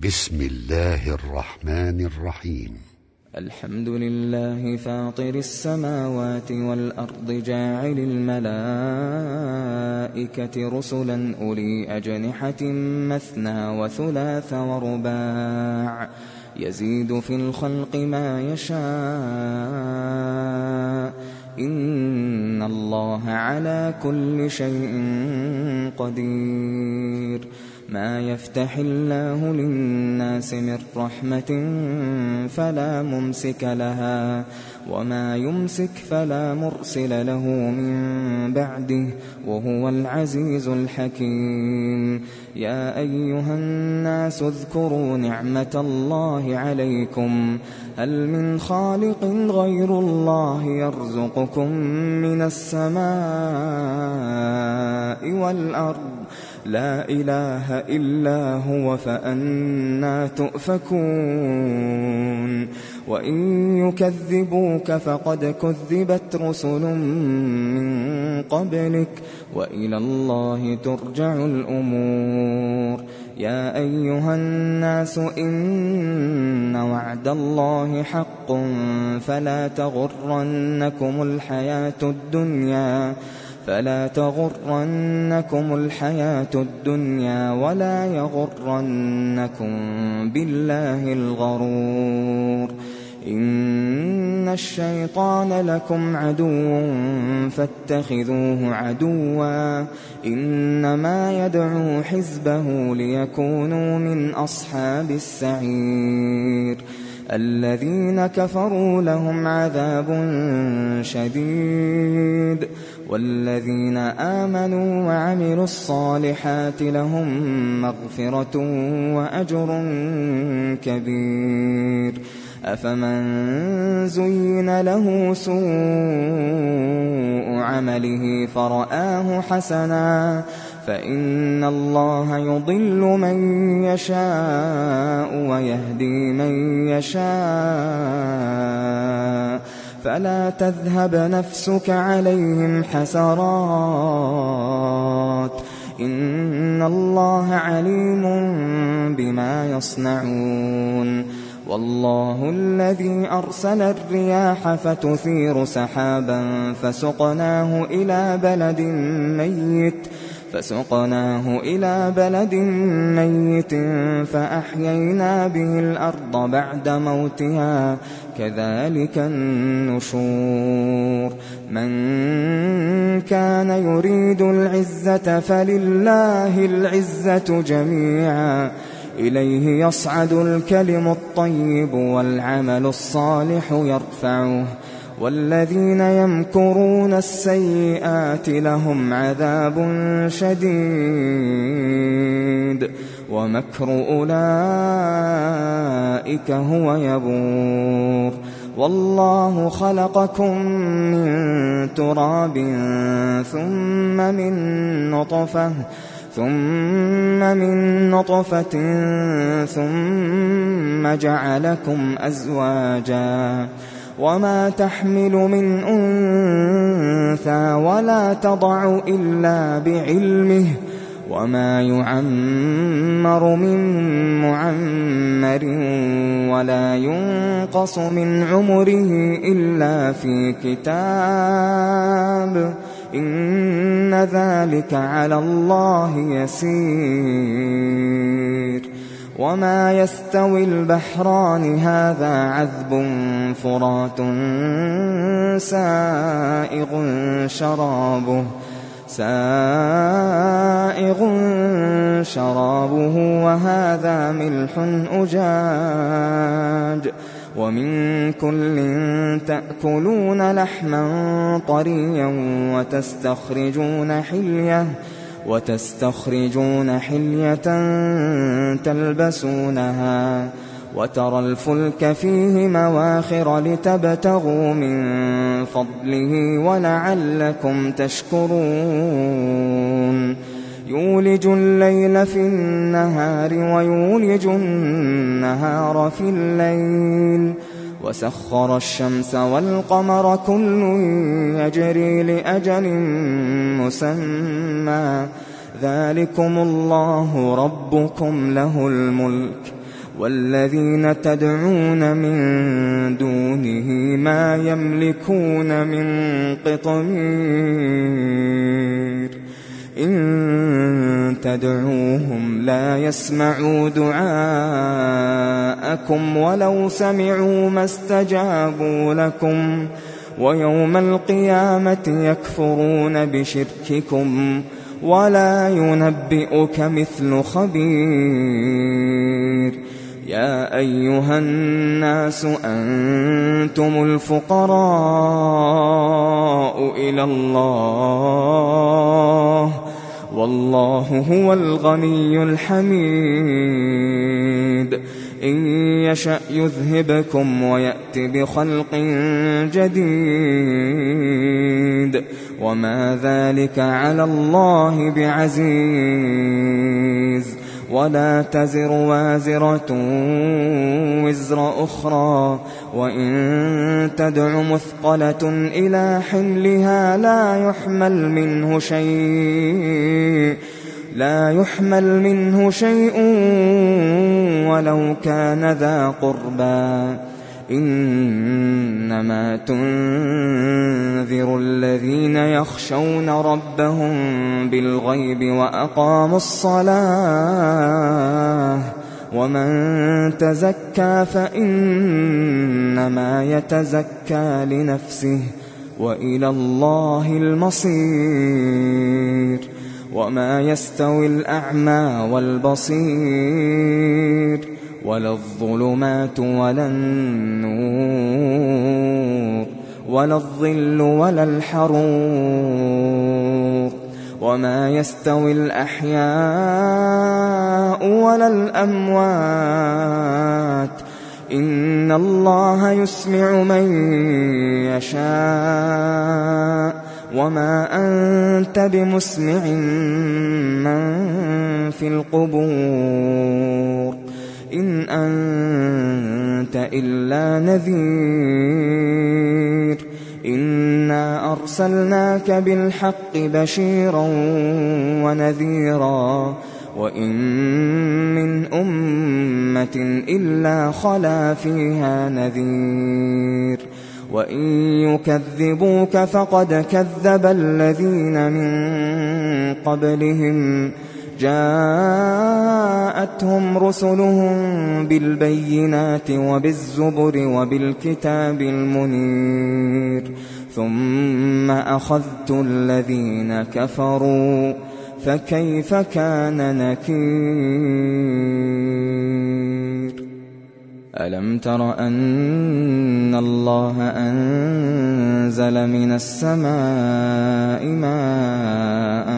بسم الله الرحمن الرحيم. الحمد لله فاطر السماوات والأرض جاعل الملائكة رسلا أولي أجنحة مثنى وثلاث ورباع يزيد في الخلق ما يشاء إن الله على كل شيء قدير. ما يفتح الله للناس من رحمة فلا ممسك لها وما يمسك فلا مرسل له من بعده وهو العزيز الحكيم. يا أيها الناس اذكروا نعمة الله عليكم هل من خالق غير الله يرزقكم من السماء والأرض لا إله إلا هو فأنى تؤفكون. وإن يكذبوك فقد كذبت رسل من قبلك وإلى الله ترجع الأمور. يا أيها الناس إن وعد الله حق فلا تغرنكم الحياة الدنيا ولا يغرنكم بالله الغرور. إن الشيطان لكم عدو فاتخذوه عدوا إنما يدعو حزبه ليكونوا من أصحاب السعير. الذين كفروا لهم عذاب شديد والذين آمنوا وعملوا الصالحات لهم مغفرة وأجر كبير. أفمن زين له سوء عمله فرآه حسنا فإن الله يضل من يشاء ويهدي من يشاء فلا تذهب نفسك عليهم حسرات إن الله عليم بما يصنعون. والله الذي أرسل الرياح فتثير سحابا فسقناه إلى بلد ميت فأحيينا به الأرض بعد موتها كذلك النشور. من كان يريد العزة فلله العزة جميعا إليه يصعد الكلم الطيب والعمل الصالح يرفعه والذين يمكرون السيئات لهم عذاب شديد ومكر أولئك هو يبور. والله خلقكم من تراب ثم من نطفة ثم جعلكم أزواجا وما تحمل من أنثى ولا تضع إلا بعلمه وما يعمر من معمر ولا ينقص من عمره إلا في كتاب إن ذلك على الله يسير. وما يستوي البحران هذا عذب فرات سائغ شرابه وهذا ملح أجاج ومن كل تأكلون لحما طريا وتستخرجون حلية تلبسونها وترى الفلك فيه مواخر لتبتغوا من فضله ولعلكم تشكرون. يولج الليل في النهار ويولج النهار في الليل وسخر الشمس والقمر كل يجري لأجل مسمى ذلكم الله ربكم له الملك والذين تدعون من دونه ما يملكون من قطمير إن تدعوهم لا يسمعوا دعاءكم ولو سمعوا ما استجابوا لكم ويوم القيامة يكفرون بشرككم ولا ينبئك مثل خبير يا أيها الناس أنتم الفقراء إلى الله والله هو الغني الحميد إن يشأ يذهبكم ويأت بخلق جديد وما ذلك على الله بعزيز ولا تزر وازرة وزر أخرى وإن تدع مثقلة إلى حملها لا يحمل منه شيء ولو كان ذا قربى إنما تنذر الذين يخشون ربهم بالغيب وأقاموا الصلاة ومن تزكى فإنما يتزكى لنفسه وإلى الله المصير وما يستوي الأعمى والبصير ولا الظلمات ولا النور ولا الظل ولا الحرور وما يستوي الأحياء ولا الأموات إن الله يسمع من يشاء وما أنت بمسمع من في القبور إن أنت إلا نذير إنا أرسلناك بالحق بشيرا ونذيرا وإن من أمة إلا خلا فيها نذير وإن يكذبوك فقد كذب الذين من قبلهم جاءتهم رسلهم بالبينات وبالزبر وبالكتاب المنير ثم أخذت الذين كفروا فكيف كان نكير ألم تر أن الله أنزل من السماء ماء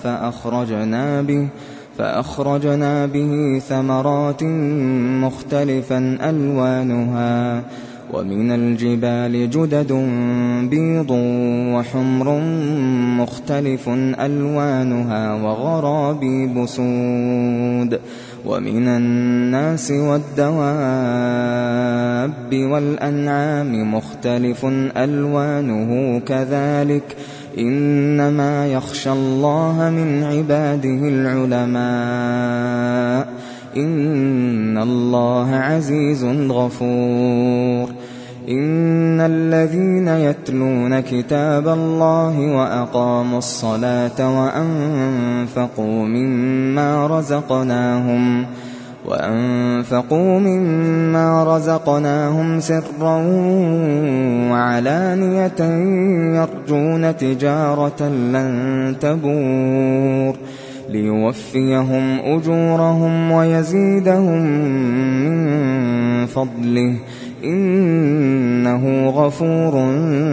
فأخرجنا به ثمرات مختلفا ألوانها ومن الجبال جدد بيض وحمر مختلف ألوانها وغرابيب سود ومن الناس والدواب والأنعام مختلف ألوانه كذلك إنما يخشى الله من عباده العلماء إن الله عزيز غفور إن الذين يتلون كتاب الله وأقاموا الصلاة وأنفقوا مما رزقناهم سرا وعلانية يرجون تجارة لن تبور ليوفيهم أجورهم ويزيدهم من فضله إنه غفور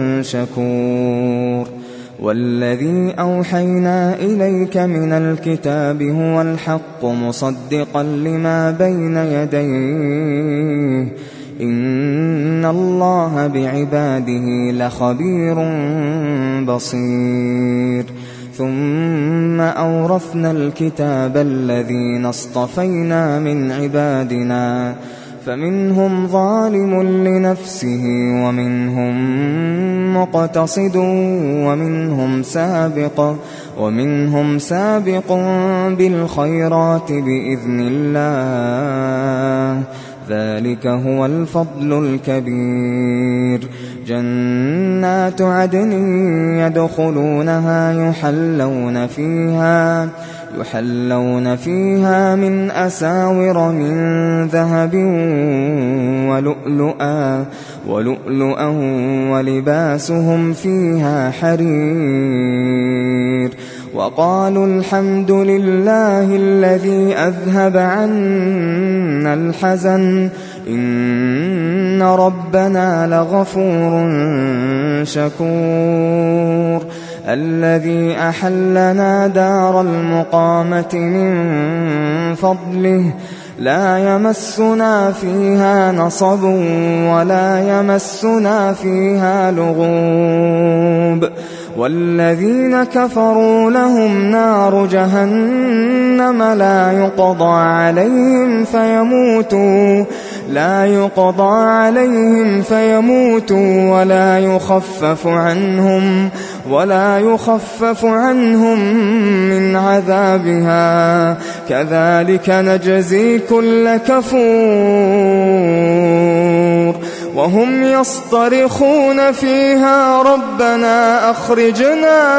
شكور والذي أوحينا إليك من الكتاب هو الحق مصدقا لما بين يديه إن الله بعباده لخبير بصير ثم أورثنا الكتاب الذين اصطفينا من عبادنا فمنهم ظالم لنفسه ومنهم مقتصد ومنهم سابق بالخيرات بإذن الله ذلك هو الفضل الكبير. جنات عدن يدخلونها يحلون فيها من أساور من ذهب ولؤلؤا ولباسهم فيها حرير. وقالوا الحمد لله الذي أذهب عنا الحزن إن ربنا لغفور شكور. الذي أحلنا دار المقامة من فضله لا يمسنا فيها نصب ولا يمسنا فيها لغوب. والذين كفروا لهم نار جهنم لا يقضى عليهم فيموتوا ولا يخفف عنهم من عذابها كذلك نجزي كل كفور. وهم يصطرخون فيها ربنا أخرجنا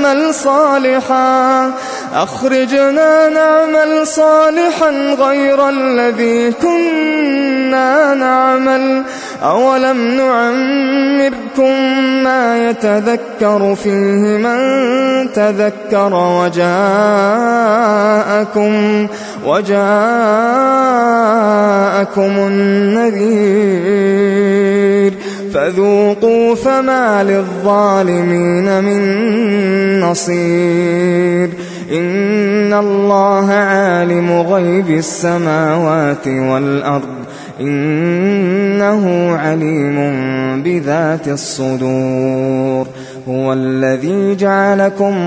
نعمل صالحا غير الذي كنا نعمل أولم نعمركم ما يتذكر فيه من تذكر وجاءكم النذير فذوقوا فما للظالمين من نصير. إن الله عالم غيب السماوات والأرض إنه عليم بذات الصدور. هو الذي جعلكم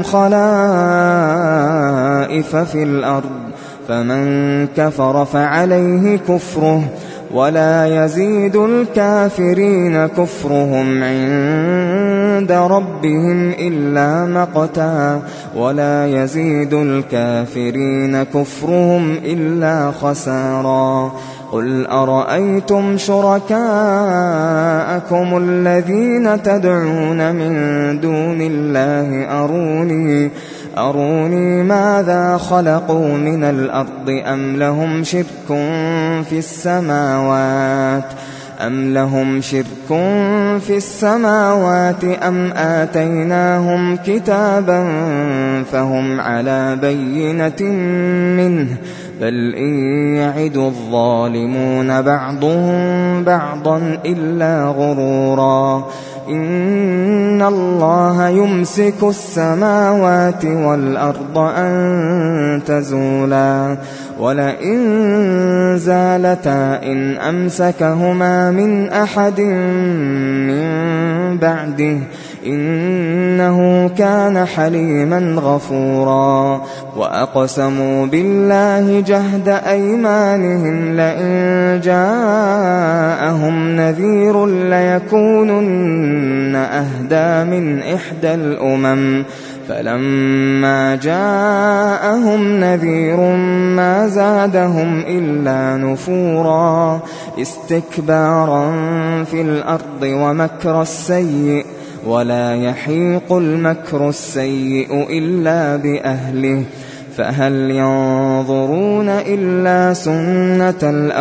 خلائف في الأرض فمن كفر فعليه كفره ولا يزيد الكافرين كفرهم عند ربهم إلا مقتا ولا يزيد الكافرين كفرهم إلا خسارا. قل أرأيتم شركاءكم الذين تدعون من دون الله أروني ماذا خلقوا من الأرض أم لهم شرك في السماوات أم آتيناهم كتابا فهم على بينة منه بل إن يعد الظالمون بعضهم بعضا إلا غرورا. إن الله يمسك السماوات والأرض أن تزولا ولئن زالتا إن أمسكهما من أحد من بعده إنه كان حليما غفورا. وأقسموا بالله جهد أيمانهم لئن جاءهم نذير ليكونن أهدى من إحدى الأمم فلما جاءهم نذير ما زادهم إلا نفورا استكبارا في الأرض ومكر السيء ولا يحيق المكر السيء إلا بأهله فهل ينظرون إلا سنة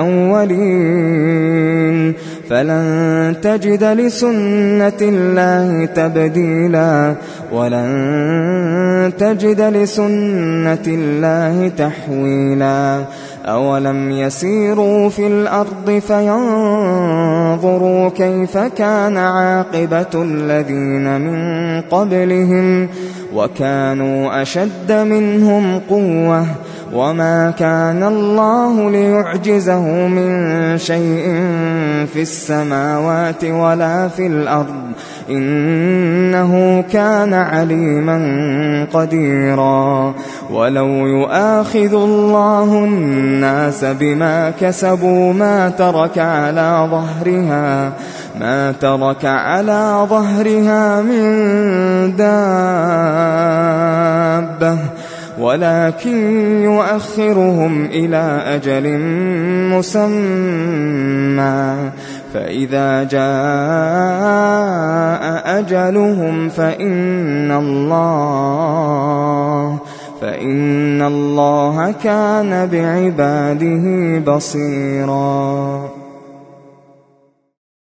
الأولين فلن تجد لسنة الله تبديلا ولن تجد لسنة الله تحويلا. أولم يسيروا في الأرض فينظروا كيف كان عاقبة الذين من قبلهم وكانوا أشد منهم قوة وما كان الله ليعجزه من شيء في السماوات ولا في الأرض إنه كان عليما قديرا. ولو يؤاخذ الله الناس بما كسبوا ما ترك على ظهرها من دابة ولكن يؤخرهم إلى أجل مسمى فإذا جاء أجلهم فإن الله كان بعباده بصيرا.